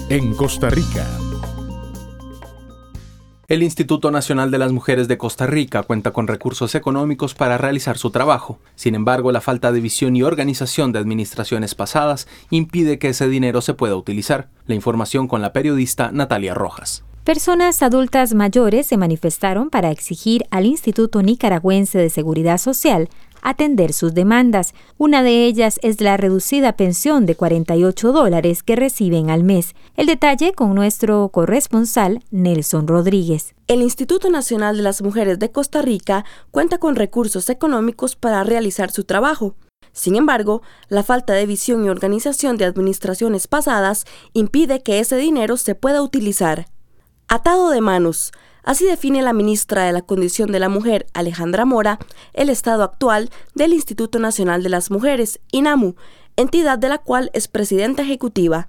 en Costa Rica. El Instituto Nacional de las Mujeres de Costa Rica cuenta con recursos económicos para realizar su trabajo. Sin embargo, la falta de visión y organización de administraciones pasadas impide que ese dinero se pueda utilizar. La información con la periodista Natalia Rojas. Personas adultas mayores se manifestaron para exigir al Instituto Nicaragüense de Seguridad Social atender sus demandas. Una de ellas es la reducida pensión de $48 que reciben al mes. El detalle con nuestro corresponsal Nelson Rodríguez. El Instituto Nacional de las Mujeres de Costa Rica cuenta con recursos económicos para realizar su trabajo. Sin embargo, la falta de visión y organización de administraciones pasadas impide que ese dinero se pueda utilizar. Atado de manos. Así define la ministra de la Condición de la Mujer, Alejandra Mora, el estado actual del Instituto Nacional de las Mujeres, INAMU, entidad de la cual es presidenta ejecutiva.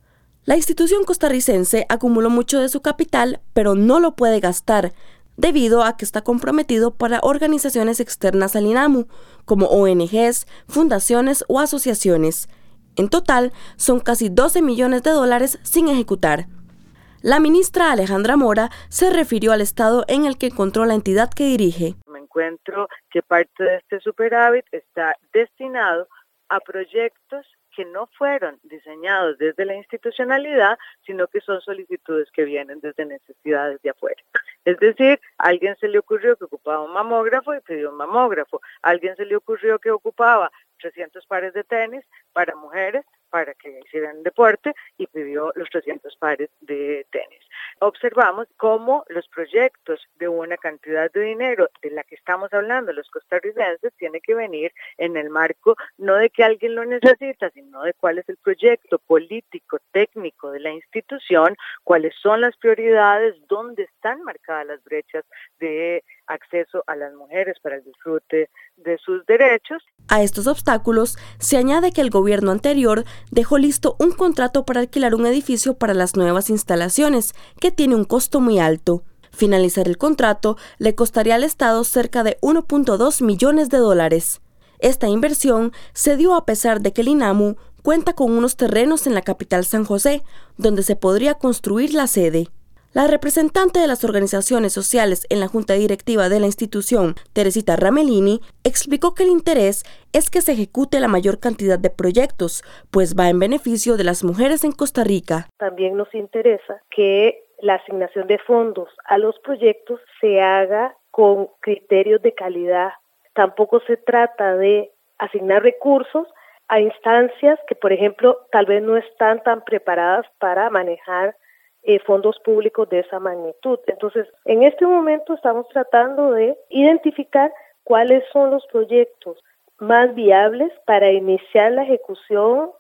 La institución costarricense acumuló mucho de su capital, pero no lo puede gastar, debido a que está comprometido para organizaciones externas al INAMU, como ONGs, fundaciones o asociaciones. En total, son casi $12 millones sin ejecutar. La ministra Alejandra Mora se refirió al estado en el que encontró la entidad que dirige. Me encuentro que parte de este superávit está destinado a proyectos que no fueron diseñados desde la institucionalidad, sino que son solicitudes que vienen desde necesidades de afuera. Es decir, a alguien se le ocurrió que ocupaba un mamógrafo y pidió un mamógrafo. A alguien se le ocurrió que ocupaba 300 pares de tenis para mujeres, para que hicieran deporte, y pidió los 300 pares de tenis. Observamos cómo los proyectos de una cantidad de dinero de la que estamos hablando los costarricenses tiene que venir en el marco no de que alguien lo necesita, sino de cuál es el proyecto político, técnico de la institución, cuáles son las prioridades, dónde están marcadas las brechas de acceso a las mujeres para el disfrute de sus derechos. A estos obstáculos se añade que el gobierno anterior dejó listo un contrato para alquilar un edificio para las nuevas instalaciones, que tiene un costo muy alto. Finalizar el contrato le costaría al Estado cerca de $1.2 millones. Esta inversión se dio a pesar de que el INAMU cuenta con unos terrenos en la capital San José, donde se podría construir la sede. La representante de las organizaciones sociales en la junta directiva de la institución, Teresita Ramelini, explicó que el interés es que se ejecute la mayor cantidad de proyectos, pues va en beneficio de las mujeres en Costa Rica. También nos interesa que la asignación de fondos a los proyectos se haga con criterios de calidad. Tampoco se trata de asignar recursos a instancias que, por ejemplo, tal vez no están tan preparadas para manejar fondos públicos de esa magnitud. Entonces, en este momento estamos tratando de identificar cuáles son los proyectos más viables para iniciar la ejecución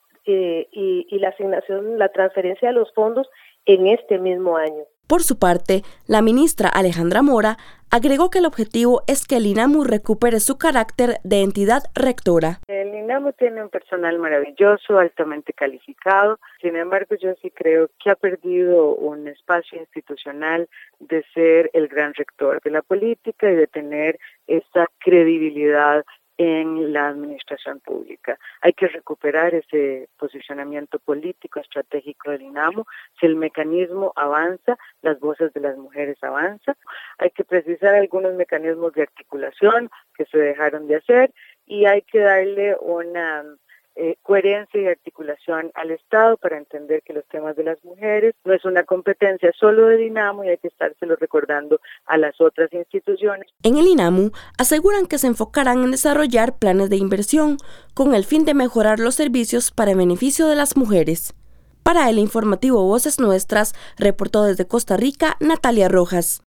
y la asignación, la transferencia de los fondos en este mismo año. Por su parte, la ministra Alejandra Mora agregó que el objetivo es que el INAMU recupere su carácter de entidad rectora. El INAMU tiene un personal maravilloso, altamente calificado. Sin embargo, yo sí creo que ha perdido un espacio institucional de ser el gran rector de la política y de tener esa credibilidad en la administración pública. Hay que recuperar ese posicionamiento político estratégico del INAMU. Si el mecanismo avanza, las voces de las mujeres avanzan. Hay que precisar algunos mecanismos de articulación que se dejaron de hacer y hay que darle una coherencia y articulación al Estado para entender que los temas de las mujeres no es una competencia solo del INAMU y hay que estárselo recordando a las otras instituciones. En el INAMU aseguran que se enfocarán en desarrollar planes de inversión con el fin de mejorar los servicios para el beneficio de las mujeres. Para el informativo Voces Nuestras, reportó desde Costa Rica Natalia Rojas.